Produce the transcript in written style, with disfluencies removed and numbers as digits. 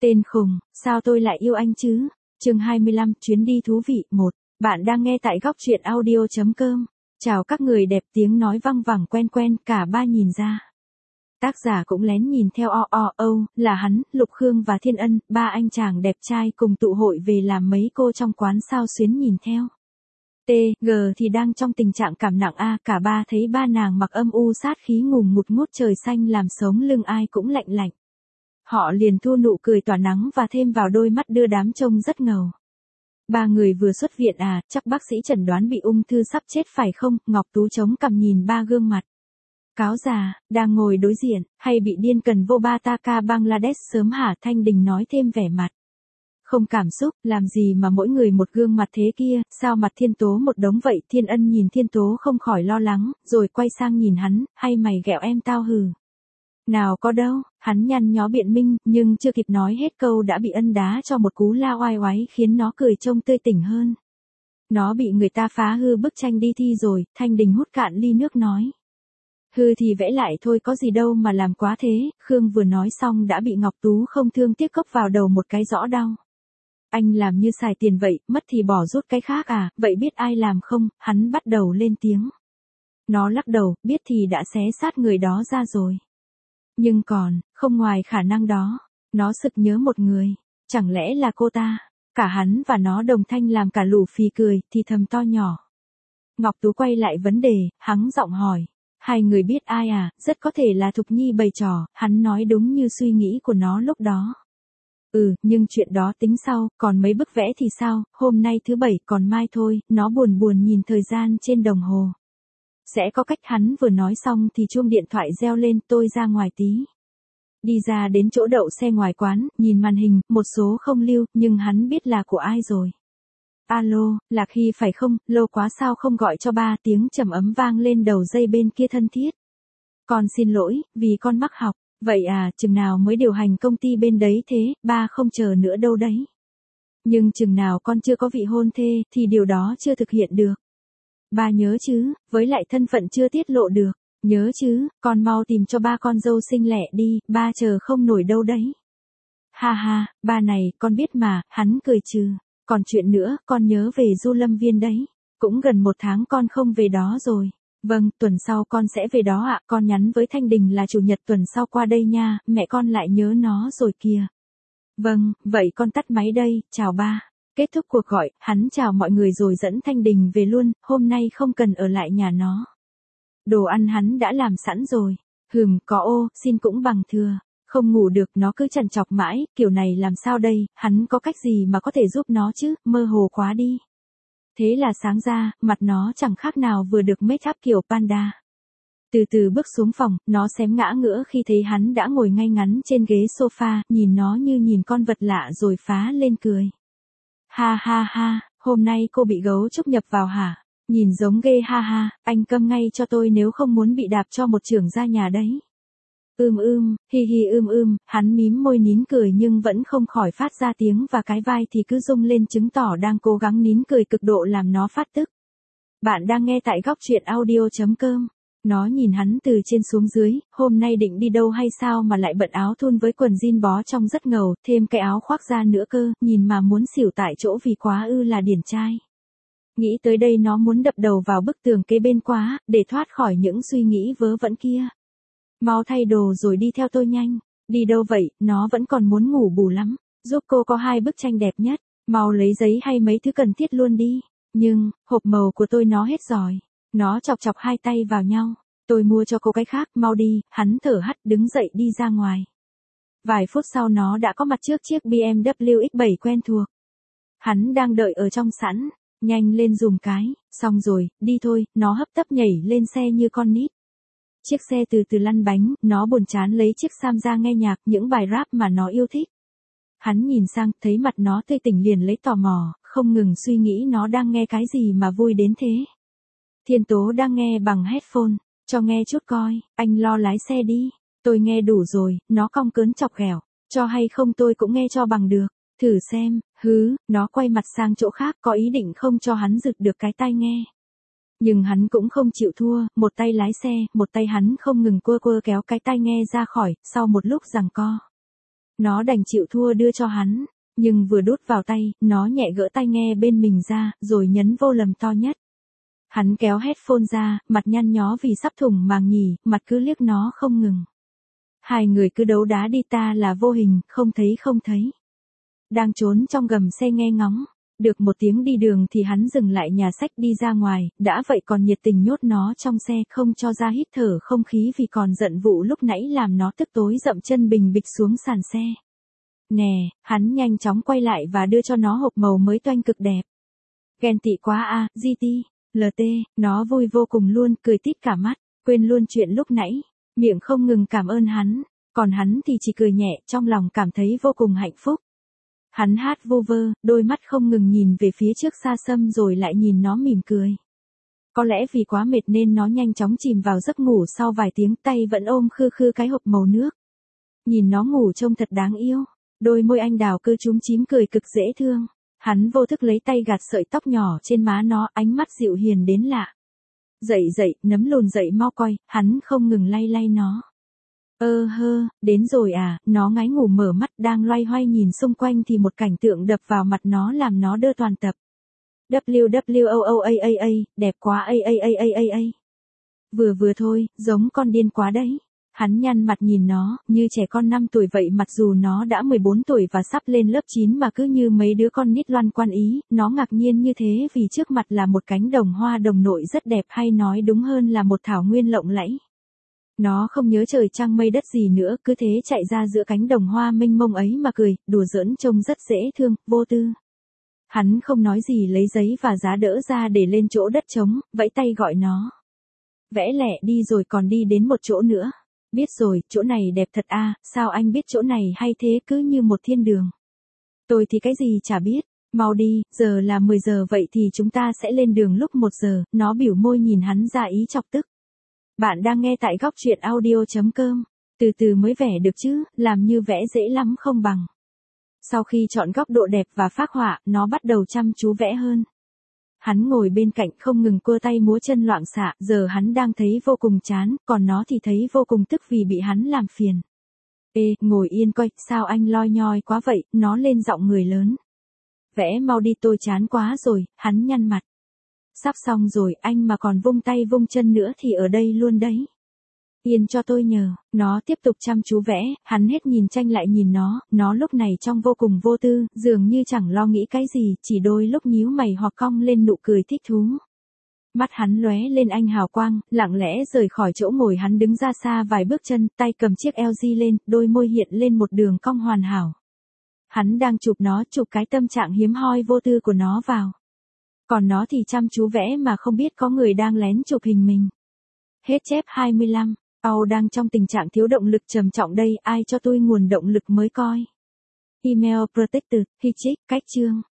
Tên khùng, sao tôi lại yêu anh chứ? Chương 25, chuyến đi thú vị 1. Bạn đang nghe tại góc truyện audio.com. Chào các người đẹp, tiếng nói văng vẳng quen quen, cả ba nhìn ra. Tác giả cũng lén nhìn theo là hắn, Lục Khương và Thiên Ân, ba anh chàng đẹp trai cùng tụ hội về làm mấy cô trong quán sao xuyến nhìn theo. G thì đang trong tình trạng cảm nặng cả ba thấy ba nàng mặc âm u sát khí ngùn ngút trời xanh làm sống lưng ai cũng lạnh lạnh. Họ liền thu nụ cười tỏa nắng và thêm vào đôi mắt đưa đám trông rất ngầu. Ba người vừa xuất viện chắc bác sĩ chẩn đoán bị ung thư sắp chết phải không? Ngọc Tú chống cằm nhìn ba gương mặt cáo già, đang ngồi đối diện, hay bị điên cần vô Bataka Bangladesh sớm hả? Thanh Đình nói thêm vẻ mặt không cảm xúc, làm gì mà mỗi người một gương mặt thế kia, sao mặt Thiên Tố một đống vậy? Thiên Ân nhìn Thiên Tố không khỏi lo lắng, rồi quay sang nhìn hắn, hay mày ghẹo em tao hừ? Nào có đâu, hắn nhăn nhó biện minh, nhưng chưa kịp nói hết câu đã bị Ân đá cho một cú la oai oái khiến nó cười trông tươi tỉnh hơn. Nó bị người ta phá hư bức tranh đi thi rồi, Thanh Đình hút cạn ly nước nói. Hư thì vẽ lại thôi, có gì đâu mà làm quá thế. Khương vừa nói xong đã bị Ngọc Tú không thương tiếc cốc vào đầu một cái rõ đau. Anh làm như xài tiền vậy, mất thì bỏ rút cái khác vậy biết ai làm không? Hắn bắt đầu lên tiếng. Nó lắc đầu, biết thì đã xé xác người đó ra rồi. Nhưng còn, không ngoài khả năng đó, nó sực nhớ một người, chẳng lẽ là cô ta? Cả hắn và nó đồng thanh làm cả lũ phì cười, thì thầm to nhỏ. Ngọc Tú quay lại vấn đề, hắng giọng hỏi. Hai người biết ai rất có thể là Thục Nhi bày trò, hắn nói đúng như suy nghĩ của nó lúc đó. Nhưng chuyện đó tính sau, còn mấy bức vẽ thì sao? Hôm nay thứ Bảy, còn mai thôi. Nó buồn buồn nhìn thời gian trên đồng hồ. Sẽ có cách. Hắn vừa nói xong thì chuông điện thoại reo lên. Tôi ra ngoài tí. Đi ra đến chỗ đậu xe ngoài quán, nhìn màn hình, một số không lưu, nhưng hắn biết là của ai rồi. Alo, Lạc Hy phải không? Lâu quá sao không gọi cho ba? Tiếng trầm ấm vang lên đầu dây bên kia thân thiết. Con xin lỗi, vì con mắc học. Vậy chừng nào mới điều hành công ty bên đấy thế? Ba không chờ nữa đâu đấy. Nhưng chừng nào con chưa có vị hôn thê, thì điều đó chưa thực hiện được. Ba nhớ chứ, với lại thân phận chưa tiết lộ được. Nhớ chứ, con mau tìm cho ba con dâu xinh lẹ đi, ba chờ không nổi đâu đấy. Ha ha, ba này, con biết mà, hắn cười trừ. Còn chuyện nữa, con nhớ về Du Lâm Viên đấy. Cũng gần 1 tháng con không về đó rồi. Vâng, tuần sau con sẽ về đó con nhắn với Thanh Đình là chủ nhật tuần sau qua đây nha, mẹ con lại nhớ nó rồi kìa. Vâng, vậy con tắt máy đây, chào ba. Kết thúc cuộc gọi, hắn chào mọi người rồi dẫn Thanh Đình về luôn, hôm nay không cần ở lại nhà nó. Đồ ăn hắn đã làm sẵn rồi. Có xin cũng bằng thừa. Không ngủ được, nó cứ trằn trọc mãi, kiểu này làm sao đây? Hắn có cách gì mà có thể giúp nó chứ? Mơ hồ quá đi. Thế là sáng ra, mặt nó chẳng khác nào vừa được make up kiểu panda. Từ từ bước xuống phòng, nó xém ngã ngửa khi thấy hắn đã ngồi ngay ngắn trên ghế sofa, nhìn nó như nhìn con vật lạ rồi phá lên cười. Ha ha ha, hôm nay cô bị gấu trúc nhập vào hả? Nhìn giống ghê ha ha, anh câm ngay cho tôi nếu không muốn bị đạp cho một chưởng ra nhà đấy. Hi hi hắn mím môi nín cười nhưng vẫn không khỏi phát ra tiếng và cái vai thì cứ rung lên chứng tỏ đang cố gắng nín cười cực độ làm nó phát tức. Bạn đang nghe tại góc truyện audio.com. Nó nhìn hắn từ trên xuống dưới, hôm nay định đi đâu hay sao mà lại bận áo thun với quần jean bó trong rất ngầu, thêm cái áo khoác da nữa cơ, nhìn mà muốn xỉu tại chỗ vì quá là điển trai. Nghĩ tới đây nó muốn đập đầu vào bức tường kế bên quá, để thoát khỏi những suy nghĩ vớ vẩn kia. Mau thay đồ rồi đi theo tôi nhanh. Đi đâu vậy? Nó vẫn còn muốn ngủ bù lắm. Giúp cô có 2 bức tranh đẹp nhất. Mau lấy giấy hay mấy thứ cần thiết luôn đi. Nhưng, hộp màu của tôi nó hết rồi. Nó chọc chọc 2 tay vào nhau. Tôi mua cho cô cái khác, mau đi. Hắn thở hắt đứng dậy đi ra ngoài. Vài phút sau nó đã có mặt trước chiếc BMW X7 quen thuộc. Hắn đang đợi ở trong sẵn. Nhanh lên dùm cái. Xong rồi, đi thôi. Nó hấp tấp nhảy lên xe như con nít. Chiếc xe từ từ lăn bánh, nó buồn chán lấy chiếc sam ra nghe nhạc, những bài rap mà nó yêu thích. Hắn nhìn sang, thấy mặt nó tươi tỉnh liền lấy tò mò, không ngừng suy nghĩ nó đang nghe cái gì mà vui đến thế. Thiên Tố đang nghe bằng headphone, cho nghe chút coi, anh lo lái xe đi. Tôi nghe đủ rồi, nó cong cớn chọc ghẹo, cho hay không tôi cũng nghe cho bằng được. Thử xem, nó quay mặt sang chỗ khác có ý định không cho hắn giựt được cái tai nghe. Nhưng hắn cũng không chịu thua, một tay lái xe, một tay hắn không ngừng quơ kéo cái tai nghe ra khỏi, sau một lúc giằng co. Nó đành chịu thua đưa cho hắn, nhưng vừa đút vào tay, nó nhẹ gỡ tai nghe bên mình ra, rồi nhấn vô lầm to nhất. Hắn kéo headphone ra, mặt nhăn nhó vì sắp thủng màng nhì, mặt cứ liếc nó không ngừng. Hai người cứ đấu đá đi, ta là vô hình, không thấy. Đang trốn trong gầm xe nghe ngóng. Được một tiếng đi đường thì hắn dừng lại nhà sách đi ra ngoài, đã vậy còn nhiệt tình nhốt nó trong xe không cho ra hít thở không khí vì còn giận vụ lúc nãy làm nó tức tối dậm chân bình bịch xuống sàn xe. Nè, hắn nhanh chóng quay lại và đưa cho nó hộp màu mới toanh cực đẹp. Ghen tị quá à, GT, LT, nó vui vô cùng luôn, cười tít cả mắt, quên luôn chuyện lúc nãy, miệng không ngừng cảm ơn hắn, còn hắn thì chỉ cười nhẹ, trong lòng cảm thấy vô cùng hạnh phúc. Hắn hát vu vơ, đôi mắt không ngừng nhìn về phía trước xa xăm rồi lại nhìn nó mỉm cười. Có lẽ vì quá mệt nên nó nhanh chóng chìm vào giấc ngủ sau vài tiếng, tay vẫn ôm khư khư cái hộp màu nước. Nhìn nó ngủ trông thật đáng yêu, đôi môi anh đào cứ chúm chím cười cực dễ thương. Hắn vô thức lấy tay gạt sợi tóc nhỏ trên má nó, ánh mắt dịu hiền đến lạ. Dậy, nấm lùn dậy mau coi, hắn không ngừng lay lay nó. Đến rồi à, nó ngáy ngủ mở mắt đang loay hoay nhìn xung quanh thì một cảnh tượng đập vào mặt nó làm nó đơ toàn tập. WWOOAAA, đẹp quá a. Vừa thôi, giống con điên quá đấy. Hắn nhăn mặt nhìn nó, như trẻ con 5 tuổi vậy, mặc dù nó đã 14 tuổi và sắp lên lớp 9 mà cứ như mấy đứa con nít loan quan ý, nó ngạc nhiên như thế vì trước mặt là một cánh đồng hoa đồng nội rất đẹp, hay nói đúng hơn là một thảo nguyên lộng lẫy. Nó không nhớ trời trăng mây đất gì nữa, cứ thế chạy ra giữa cánh đồng hoa mênh mông ấy mà cười, đùa giỡn trông rất dễ thương, vô tư. Hắn không nói gì, lấy giấy và giá đỡ ra để lên chỗ đất trống, vẫy tay gọi nó. Vẽ lẹ đi rồi còn đi đến một chỗ nữa. Biết rồi, chỗ này đẹp thật à, sao anh biết chỗ này hay thế, cứ như một thiên đường. Tôi thì cái gì chả biết, mau đi, giờ là 10 giờ vậy thì chúng ta sẽ lên đường lúc 1 giờ, nó bỉu môi nhìn hắn ra ý chọc tức. Bạn đang nghe tại góc truyện audio.com, từ từ mới vẽ được chứ, làm như vẽ dễ lắm không bằng. Sau khi chọn góc độ đẹp và phác họa, nó bắt đầu chăm chú vẽ hơn. Hắn ngồi bên cạnh không ngừng cua tay múa chân loạng xạ, giờ hắn đang thấy vô cùng chán, còn nó thì thấy vô cùng tức vì bị hắn làm phiền. Ê, ngồi yên coi, sao anh loi nhoi quá vậy, nó lên giọng người lớn. Vẽ mau đi, tôi chán quá rồi, hắn nhăn mặt. Sắp xong rồi, anh mà còn vung tay vung chân nữa thì ở đây luôn đấy. Yên cho tôi nhờ, nó tiếp tục chăm chú vẽ, hắn hết nhìn tranh lại nhìn nó lúc này trông vô cùng vô tư, dường như chẳng lo nghĩ cái gì, chỉ đôi lúc nhíu mày hoặc cong lên nụ cười thích thú. Mắt hắn lóe lên ánh hào quang, lặng lẽ rời khỏi chỗ ngồi, hắn đứng ra xa vài bước chân, tay cầm chiếc LG lên, đôi môi hiện lên một đường cong hoàn hảo. Hắn đang chụp cái tâm trạng hiếm hoi vô tư của nó vào. Còn nó thì chăm chú vẽ mà không biết có người đang lén chụp hình mình. Hết chép 25. Đang trong tình trạng thiếu động lực trầm trọng đây, ai cho tôi nguồn động lực mới coi. Email Protected, Hitchik, cách chương.